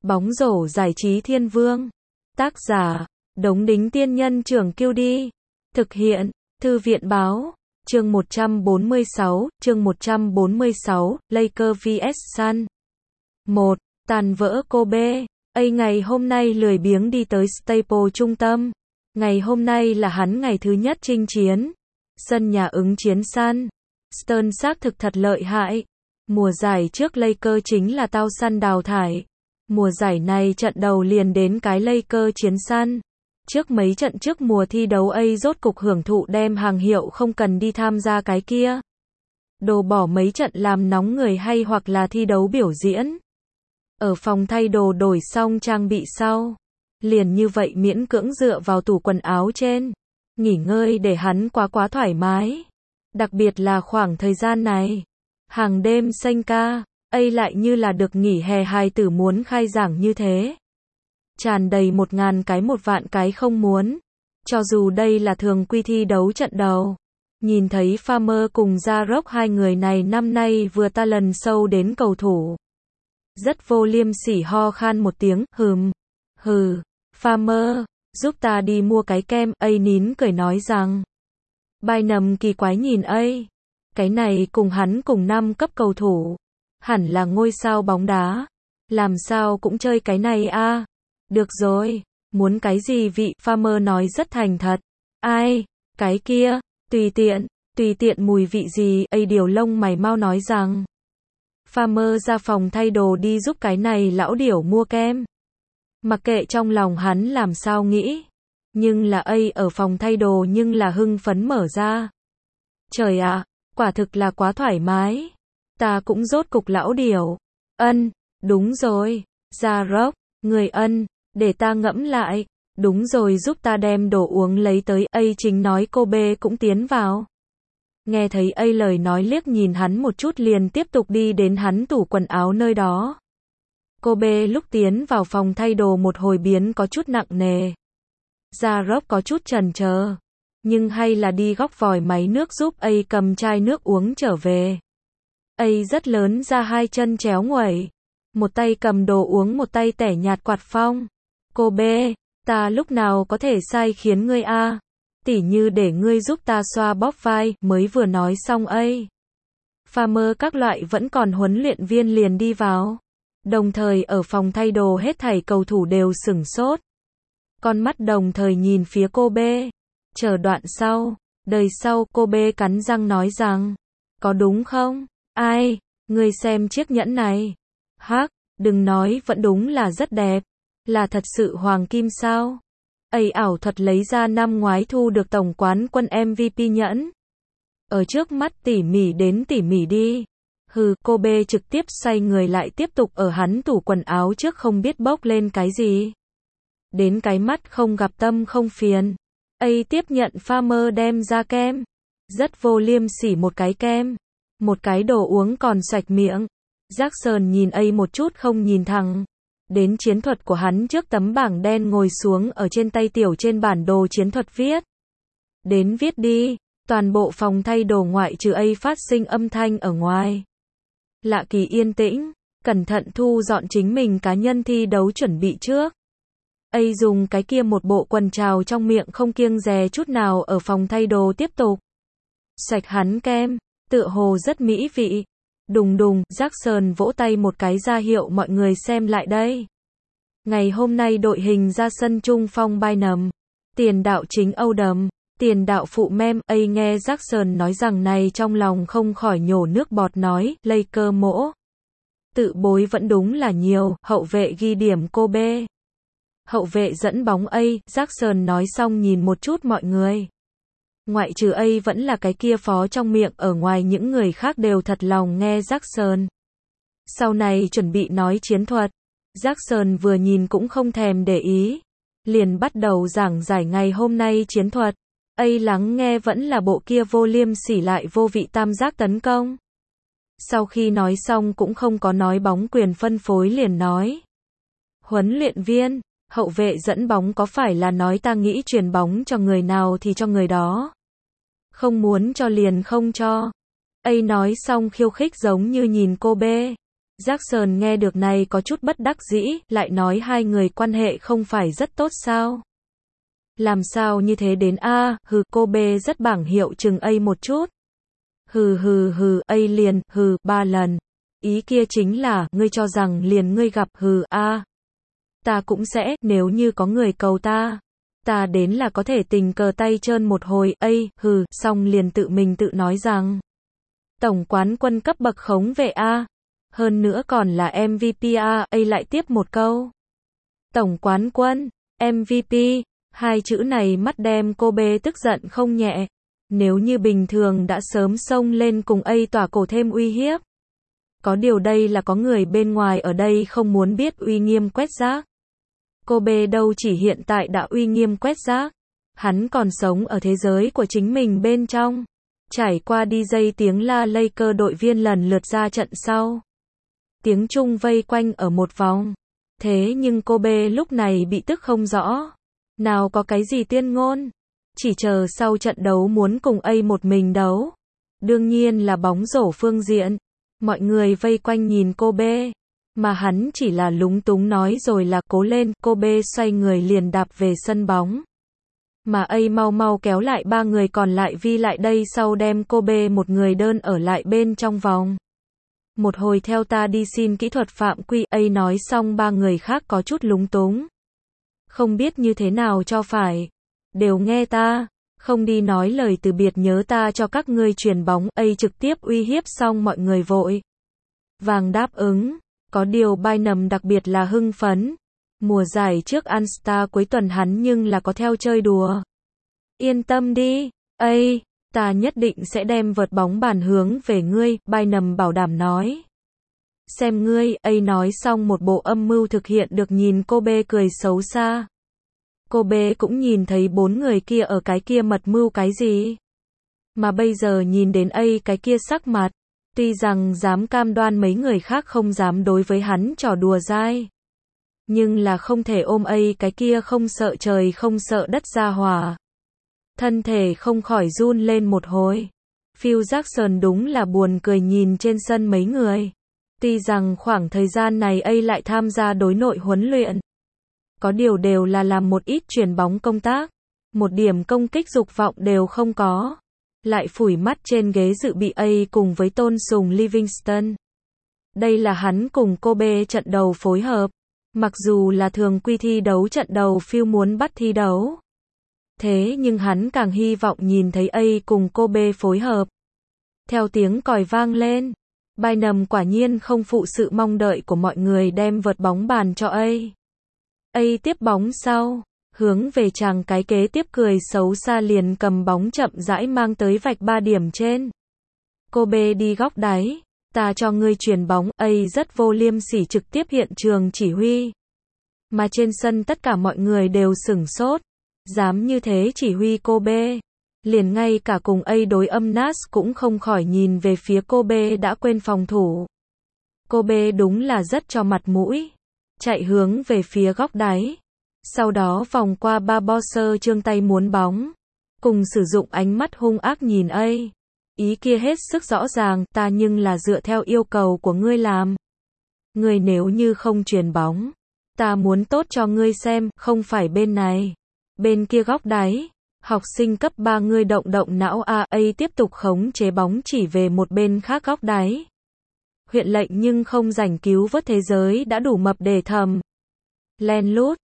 Bóng rổ giải trí thiên vương. Tác giả, Đống Đính Tiên Nhân Trưởng Kiêu Đi. Thực hiện, Thư viện Báo. Chương 146, Lakers vs Sun. 1. Tàn vỡ Kobe. Ngày hôm nay lười biếng đi tới Staples trung tâm. Ngày hôm nay là hắn ngày thứ nhất chinh chiến. Sân nhà ứng chiến Sun. Stern xác thực thật lợi hại. Mùa giải trước Lakers chính là tao Sun đào thải. Mùa giải này trận đầu liền đến cái Lakers chiến Sun. Trước mấy trận trước mùa thi đấu rốt cục hưởng thụ đem hàng hiệu không cần đi tham gia cái kia. Đồ bỏ mấy trận làm nóng người hay hoặc là thi đấu biểu diễn. Ở phòng thay đồ đổi xong trang bị sau. Liền như vậy miễn cưỡng dựa vào tủ quần áo trên. Nghỉ ngơi để hắn quá thoải mái. Đặc biệt là khoảng thời gian này. Hàng đêm xanh ca, lại như là được nghỉ hè hài tử muốn khai giảng như thế. Tràn đầy 1000 cái 1 vạn cái không muốn. Cho dù đây là thường quy thi đấu trận đầu. Nhìn thấy Farmer cùng Zarok hai người này năm nay vừa ta lần sâu đến cầu thủ. Rất vô liêm sỉ ho khan một tiếng, hừ, Farmer, giúp ta đi mua cái kem, nín cười nói rằng. Bynum kỳ quái nhìn cái này cùng hắn cùng năm cấp cầu thủ. Hẳn là ngôi sao bóng đá. Làm sao cũng chơi cái này a? Được rồi, muốn cái gì vị? Farmer nói rất thành thật. Cái kia, tùy tiện mùi vị gì? Điều lông mày mau nói rằng. Farmer ra phòng thay đồ đi giúp cái này lão điểu mua kem. Mặc kệ trong lòng hắn làm sao nghĩ. Nhưng là ở phòng thay đồ nhưng là hưng phấn mở ra. Trời ạ, quả thực là quá thoải mái. Ta cũng rốt cục lão điểu. Đúng rồi. Zarok, người để ta ngẫm lại. Đúng rồi giúp ta đem đồ uống lấy tới. Chính nói Kobe cũng tiến vào. Nghe thấy lời nói liếc nhìn hắn một chút liền tiếp tục đi đến hắn tủ quần áo nơi đó. Kobe lúc tiến vào phòng thay đồ một hồi biến có chút nặng nề. Zarok có chút chần chờ. Nhưng hay là đi góc vòi máy nước giúp cầm chai nước uống trở về. Rất lớn ra hai chân chéo nguẩy. Một tay cầm đồ uống một tay tẻ nhạt quạt phong. Kobe, ta lúc nào có thể sai khiến ngươi a? Tỉ như để ngươi giúp ta xoa bóp vai, mới vừa nói xong Farmer các loại vẫn còn huấn luyện viên liền đi vào. Đồng thời ở phòng thay đồ hết thảy cầu thủ đều sửng sốt. Con mắt đồng thời nhìn phía Kobe. Chờ đoạn sau, đời sau, Kobe cắn răng nói rằng. Có đúng không? Ngươi xem chiếc nhẫn này. Hắc, đừng nói vẫn đúng là rất đẹp. Là thật sự hoàng kim sao? Ảo thuật lấy ra năm ngoái thu được tổng quán quân MVP nhẫn. Ở trước mắt tỉ mỉ đến tỉ mỉ đi. Kobe trực tiếp xoay người lại tiếp tục ở hắn tủ quần áo trước không biết bốc lên cái gì. Đến cái mắt không gặp tâm không phiền. Tiếp nhận Farmer đem ra kem. Rất vô liêm sỉ một cái kem. Một cái đồ uống còn sạch miệng. Jackson nhìn một chút không nhìn thẳng. Đến chiến thuật của hắn trước tấm bảng đen ngồi xuống ở trên tay tiểu trên bản đồ chiến thuật viết. Đến viết đi. Toàn bộ phòng thay đồ ngoại trừ phát sinh âm thanh ở ngoài. Lạ kỳ yên tĩnh. Cẩn thận thu dọn chính mình cá nhân thi đấu chuẩn bị trước. Dùng cái kia một bộ quần trào trong miệng không kiêng dè chút nào ở phòng thay đồ tiếp tục. Sạch hắn kem. Tựa hồ rất mỹ vị. Đùng, Jackson vỗ tay một cái ra hiệu mọi người xem lại đây. Ngày hôm nay đội hình ra sân trung phong Bynum. Tiền đạo chính Odom. Tiền đạo phụ Mem. Nghe Jackson nói rằng này trong lòng không khỏi nhổ nước bọt nói, Lakers mỗ. Tự bối vẫn đúng là nhiều, hậu vệ ghi điểm Kobe. Hậu vệ dẫn bóng Jackson nói xong nhìn một chút mọi người. Ngoại trừ vẫn là cái kia phó trong miệng ở ngoài những người khác đều thật lòng nghe Jackson. Sau này chuẩn bị nói chiến thuật. Jackson vừa nhìn cũng không thèm để ý. Liền bắt đầu giảng giải ngày hôm nay chiến thuật. Lắng nghe vẫn là bộ kia vô liêm sỉ lại vô vị tam giác tấn công. Sau khi nói xong cũng không có nói bóng quyền phân phối liền nói. Huấn luyện viên, hậu vệ dẫn bóng có phải là nói ta nghĩ truyền bóng cho người nào thì cho người đó. Không muốn cho liền không cho. Nói xong khiêu khích giống như nhìn Kobe. Jackson nghe được này có chút bất đắc dĩ, lại nói hai người quan hệ không phải rất tốt sao? Làm sao như thế đến a? Hừ, cô B rất bảng hiệu chừng A một chút. Hừ, A liền, hừ, 3 lần. Ý kia chính là, ngươi cho rằng liền ngươi gặp, hừ, a. Ta cũng sẽ, nếu như có người cầu ta đến là có thể tình cờ tay trơn một hồi, hừ, xong liền tự mình tự nói rằng. Tổng quán quân cấp bậc khống vệ a. Hơn nữa còn là MVP a, lại tiếp một câu. Tổng quán quân, MVP, hai chữ này mắt đem cô B tức giận không nhẹ. Nếu như bình thường đã sớm xông lên cùng A tỏa cổ thêm uy hiếp. Có điều đây là có người bên ngoài ở đây không muốn biết uy nghiêm quét rác. Cô B đâu chỉ hiện tại đã uy nghiêm quét rác. Hắn còn sống ở thế giới của chính mình bên trong. Trải qua DJ tiếng la Laker đội viên lần lượt ra trận sau. Tiếng Trung vây quanh ở một vòng. Thế nhưng cô B lúc này bị tức không rõ. Nào có cái gì tuyên ngôn. Chỉ chờ sau trận đấu muốn cùng A một mình đấu. Đương nhiên là bóng rổ phương diện. Mọi người vây quanh nhìn cô B. Mà hắn chỉ là lúng túng nói rồi là cố lên. Cô B xoay người liền đạp về sân bóng. Mà A mau kéo lại ba người còn lại vi lại đây sau đem cô B một người đơn ở lại bên trong vòng. Một hồi theo ta đi xin kỹ thuật phạm quy. A nói xong ba người khác có chút lúng túng. Không biết như thế nào cho phải. Đều nghe ta. Không đi nói lời từ biệt nhớ ta cho các ngươi chuyền bóng. A trực tiếp uy hiếp xong mọi người vội vàng đáp ứng. Có điều Bynum đặc biệt là hưng phấn. Mùa giải trước All-Star cuối tuần hắn nhưng là có theo chơi đùa. Yên tâm đi, A, ta nhất định sẽ đem vợt bóng bàn hướng về ngươi, Bynum bảo đảm nói. Xem ngươi, A nói xong một bộ âm mưu thực hiện được nhìn cô B cười xấu xa. Cô B cũng nhìn thấy bốn người kia ở cái kia mật mưu cái gì. Mà bây giờ nhìn đến A cái kia sắc mặt. Tuy rằng dám cam đoan mấy người khác không dám đối với hắn trò đùa dai. Nhưng là không thể ôm A cái kia không sợ trời không sợ đất ra hỏa. Thân thể không khỏi run lên một hồi. Phil Jackson đúng là buồn cười nhìn trên sân mấy người. Tuy rằng khoảng thời gian này A lại tham gia đối nội huấn luyện. Có điều đều là làm một ít chuyền bóng công tác. Một điểm công kích dục vọng đều không có. Lại phủi mắt trên ghế dự bị A cùng với Tôn Sùng Livingston. Đây là hắn cùng cô B trận đầu phối hợp. Mặc dù là thường quy thi đấu trận đầu Phil muốn bắt thi đấu. Thế nhưng hắn càng hy vọng nhìn thấy A cùng cô B phối hợp. Theo tiếng còi vang lên. Bynum quả nhiên không phụ sự mong đợi của mọi người đem vợt bóng bàn cho A. A tiếp bóng sau. Hướng về chàng cái kế tiếp cười xấu xa liền cầm bóng chậm rãi mang tới vạch 3 điểm trên. Cô B đi góc đáy. Ta cho ngươi chuyền bóng. A rất vô liêm sỉ trực tiếp hiện trường chỉ huy. Mà trên sân tất cả mọi người đều sửng sốt. Dám như thế chỉ huy cô B. Liền ngay cả cùng A đối âm Nas cũng không khỏi nhìn về phía cô B đã quên phòng thủ. Cô B đúng là rất cho mặt mũi. Chạy hướng về phía góc đáy. Sau đó vòng qua ba boxer trương tay muốn bóng. Cùng sử dụng ánh mắt hung ác nhìn A. Ý kia hết sức rõ ràng, ta nhưng là dựa theo yêu cầu của ngươi làm. Ngươi nếu như không chuyền bóng. Ta muốn tốt cho ngươi xem, không phải bên này. Bên kia góc đáy. Học sinh cấp 3 ngươi động não A tiếp tục khống chế bóng chỉ về một bên khác góc đáy. Huyện lệnh nhưng không rảnh cứu vớt thế giới đã đủ mập để thầm. Len lút.